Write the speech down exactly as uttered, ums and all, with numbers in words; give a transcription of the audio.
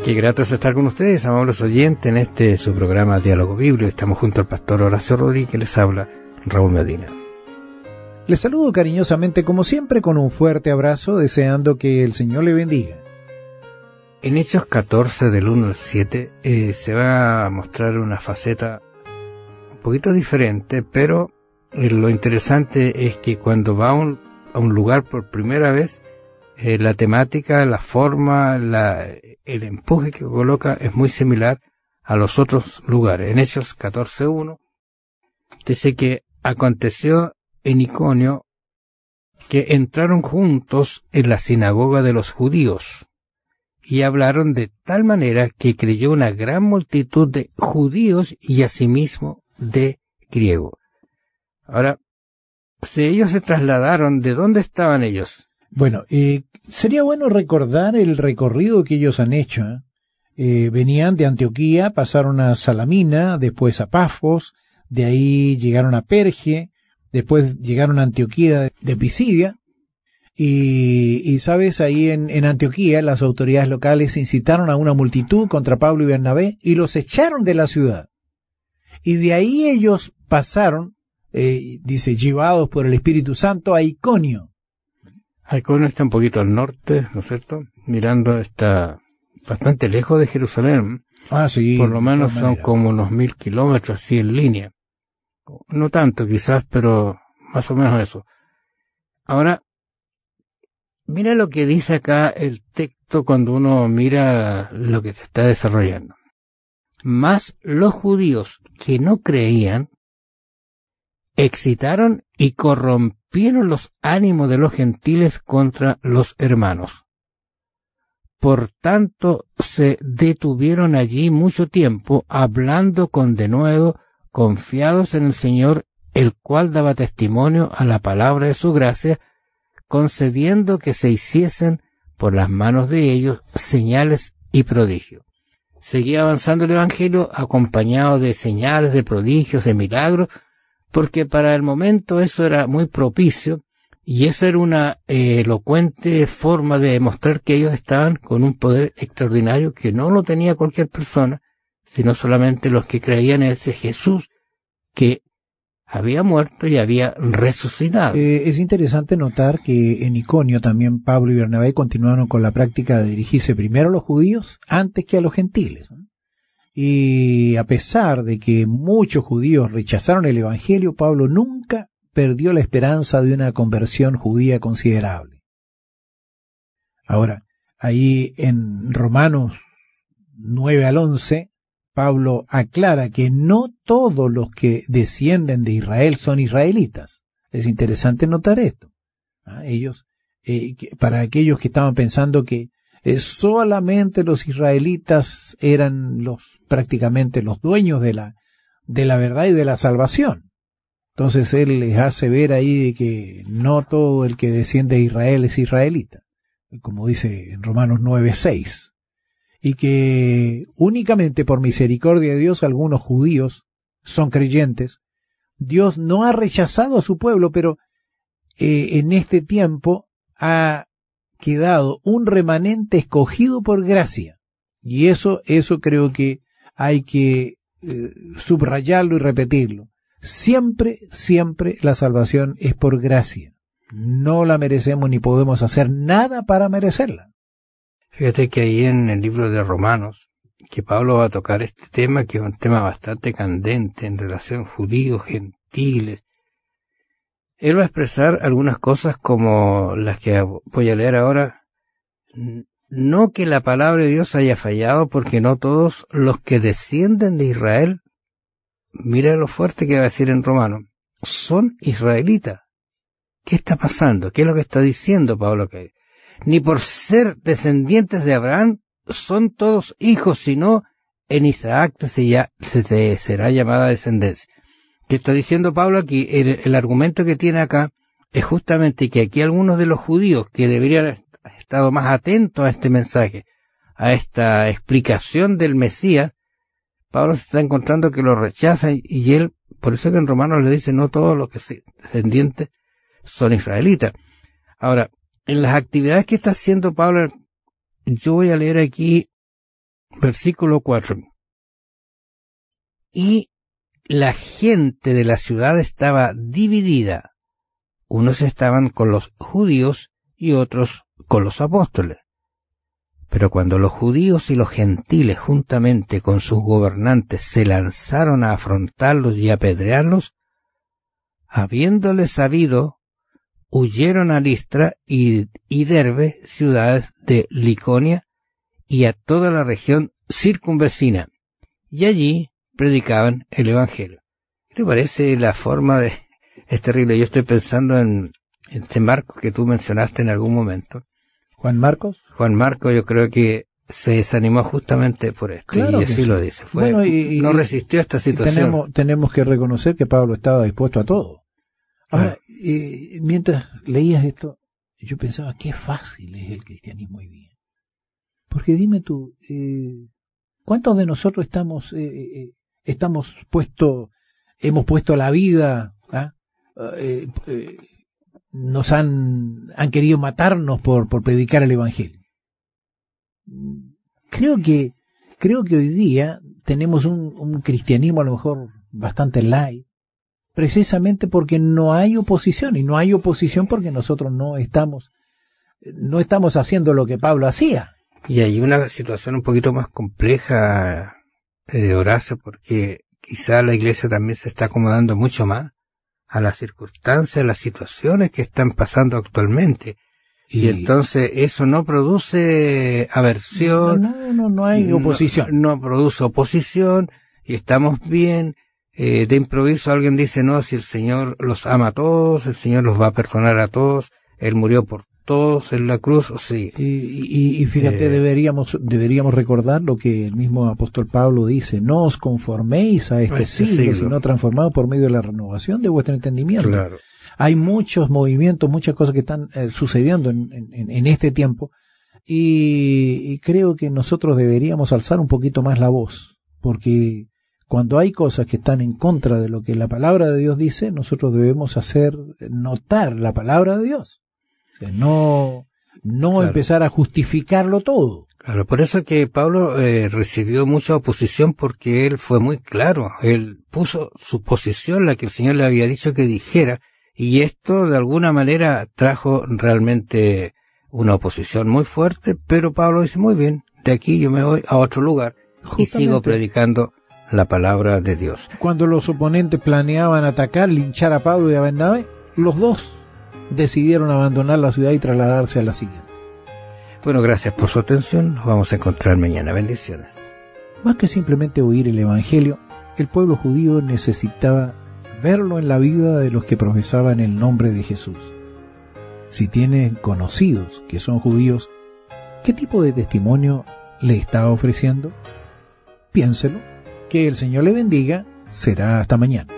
Qué grato es estar con ustedes, amables oyentes, en este su programa Diálogo Bíblico. Estamos junto al pastor Horacio Rodríguez, que les habla, Raúl Medina. Les saludo cariñosamente, como siempre, con un fuerte abrazo, deseando que el Señor le bendiga. En Hechos catorce, del uno al siete, eh, se va a mostrar una faceta un poquito diferente, pero eh, lo interesante es que cuando va a un, a un lugar por primera vez, eh, la temática, la forma, la, el empuje que coloca es muy similar a los otros lugares. En Hechos catorce uno dice que aconteció en Iconio que entraron juntos en la sinagoga de los judíos y hablaron de tal manera que creyó una gran multitud de judíos y asimismo de griegos. Ahora, si ellos se trasladaron, ¿de dónde estaban ellos? Bueno, eh, sería bueno recordar el recorrido que ellos han hecho. ¿eh? Eh, venían de Antioquía, pasaron a Salamina, después a Pafos, de ahí llegaron a Perge, después llegaron a Antioquía de Pisidia, y, y sabes, ahí en, en Antioquía las autoridades locales incitaron a una multitud contra Pablo y Bernabé y los echaron de la ciudad. Y de ahí ellos pasaron, eh, dice, llevados por el Espíritu Santo a Iconio. Iconio está un poquito al norte, ¿no es cierto? Mirando, está bastante lejos de Jerusalén. Ah, sí. Por lo menos son como unos mil kilómetros así en línea. No tanto quizás, pero más o menos eso. Ahora, mira lo que dice acá el texto cuando uno mira lo que se está desarrollando. Mas los judíos que no creían excitaron y corrompieron los ánimos de los gentiles contra los hermanos. Por tanto, se detuvieron allí mucho tiempo, hablando con denuedo, confiados en el Señor, el cual daba testimonio a la palabra de su gracia, concediendo que se hiciesen por las manos de ellos señales y prodigios. Seguía avanzando el Evangelio acompañado de señales, de prodigios, de milagros, porque para el momento eso era muy propicio, y esa era una eh, elocuente forma de demostrar que ellos estaban con un poder extraordinario que no lo tenía cualquier persona, sino solamente los que creían en ese Jesús que había muerto y había resucitado. Eh, es interesante notar que en Iconio también Pablo y Bernabé continuaron con la práctica de dirigirse primero a los judíos antes que a los gentiles, ¿no? Y a pesar de que muchos judíos rechazaron el Evangelio, Pablo nunca perdió la esperanza de una conversión judía considerable. Ahora, ahí en Romanos nueve al once, Pablo aclara que no todos los que descienden de Israel son israelitas. Es interesante notar esto. ¿Ah? Ellos, eh, que, para aquellos que estaban pensando que eh, solamente los israelitas eran los prácticamente los dueños de la de la verdad y de la salvación. Entonces él les hace ver ahí que no todo el que desciende de Israel es israelita, como dice en Romanos nueve seis. Y que únicamente por misericordia de Dios algunos judíos son creyentes. Dios no ha rechazado a su pueblo, pero eh, en este tiempo ha quedado un remanente escogido por gracia. Y eso, eso creo que hay que eh, subrayarlo y repetirlo. Siempre, siempre la salvación es por gracia. No la merecemos ni podemos hacer nada para merecerla. Fíjate que ahí en el libro de Romanos, que Pablo va a tocar este tema, que es un tema bastante candente en relación judíos, gentiles. Él va a expresar algunas cosas como las que voy a leer ahora. No que la palabra de Dios haya fallado, porque no todos los que descienden de Israel, mira lo fuerte que va a decir en Romanos, son israelitas. ¿Qué está pasando? ¿Qué es lo que está diciendo Pablo? Que ni por ser descendientes de Abraham son todos hijos, sino en Isaac se, ya, se te será llamada descendencia. ¿Qué está diciendo Pablo aquí? El, el argumento que tiene acá es justamente que aquí algunos de los judíos que deberían haber estado más atentos a este mensaje, a esta explicación del Mesías, Pablo se está encontrando que lo rechaza, y él, por eso que en Romanos le dice, no todos los que son descendientes son israelitas. Ahora, en las actividades que está haciendo Pablo, yo voy a leer aquí Versículo cuatro. Y la gente de la ciudad estaba dividida. Unos estaban con los judíos y otros con los apóstoles. Pero cuando los judíos y los gentiles juntamente con sus gobernantes se lanzaron a afrontarlos y apedrearlos, habiéndoles sabido, huyeron a Listra y, y Derbe, ciudades de Liconia, y a toda la región circunvecina, y allí predicaban el Evangelio. ¿Qué te parece la forma de...? Es terrible, yo estoy pensando en, en este Marcos que tú mencionaste en algún momento. ¿Juan Marcos? Juan Marcos yo creo que se desanimó justamente por esto, claro, y así sí lo dice. Fue, bueno, y, no resistió a esta situación. Tenemos, tenemos que reconocer que Pablo estaba dispuesto a todo. Ahora, claro. eh, mientras leías esto, yo pensaba, qué fácil es el cristianismo hoy día. Porque dime tú, eh, ¿cuántos de nosotros estamos, eh, eh, estamos puesto, hemos puesto la vida, ¿ah? eh, eh, nos han, han querido matarnos por, por predicar el Evangelio? Creo que, creo que hoy día tenemos un, un cristianismo a lo mejor bastante light, precisamente porque no hay oposición, y no hay oposición porque nosotros no estamos, no estamos haciendo lo que Pablo hacía. Y hay una situación un poquito más compleja, eh, Horacio, porque quizá la iglesia también se está acomodando mucho más a las circunstancias, a las situaciones que están pasando actualmente. Y, y entonces eso no produce aversión. No, no, no, no hay oposición. No, no produce oposición y estamos bien. Eh, de improviso alguien dice, no, si el Señor los ama a todos, el Señor los va a perdonar a todos, Él murió por todos en la cruz, sí. Y, y, y fíjate, eh, deberíamos deberíamos recordar lo que el mismo apóstol Pablo dice: no os conforméis a este, este siglo, siglo, sino transformados por medio de la renovación de vuestro entendimiento. Claro. Hay muchos movimientos, muchas cosas que están eh, sucediendo en, en, en este tiempo, y, y creo que nosotros deberíamos alzar un poquito más la voz, porque cuando hay cosas que están en contra de lo que la palabra de Dios dice, nosotros debemos hacer notar la palabra de Dios. O sea, no, no claro. empezar a justificarlo todo. Claro, por eso que Pablo eh, recibió mucha oposición, porque él fue muy claro. Él puso su posición, la que el Señor le había dicho que dijera, y esto de alguna manera trajo realmente una oposición muy fuerte, pero Pablo dice, muy bien, de aquí yo me voy a otro lugar. Justamente. Y sigo predicando la palabra de Dios. Cuando los oponentes planeaban atacar, linchar a Pablo y a Bernabé, los dos decidieron abandonar la ciudad y trasladarse a la siguiente. Bueno, gracias por su atención. Nos vamos a encontrar mañana. Bendiciones. Más que simplemente oír el Evangelio, el pueblo judío necesitaba verlo en la vida de los que profesaban el nombre de Jesús. Si tienen conocidos que son judíos, ¿qué tipo de testimonio le está ofreciendo? Piénselo. Que el Señor le bendiga. Será hasta mañana.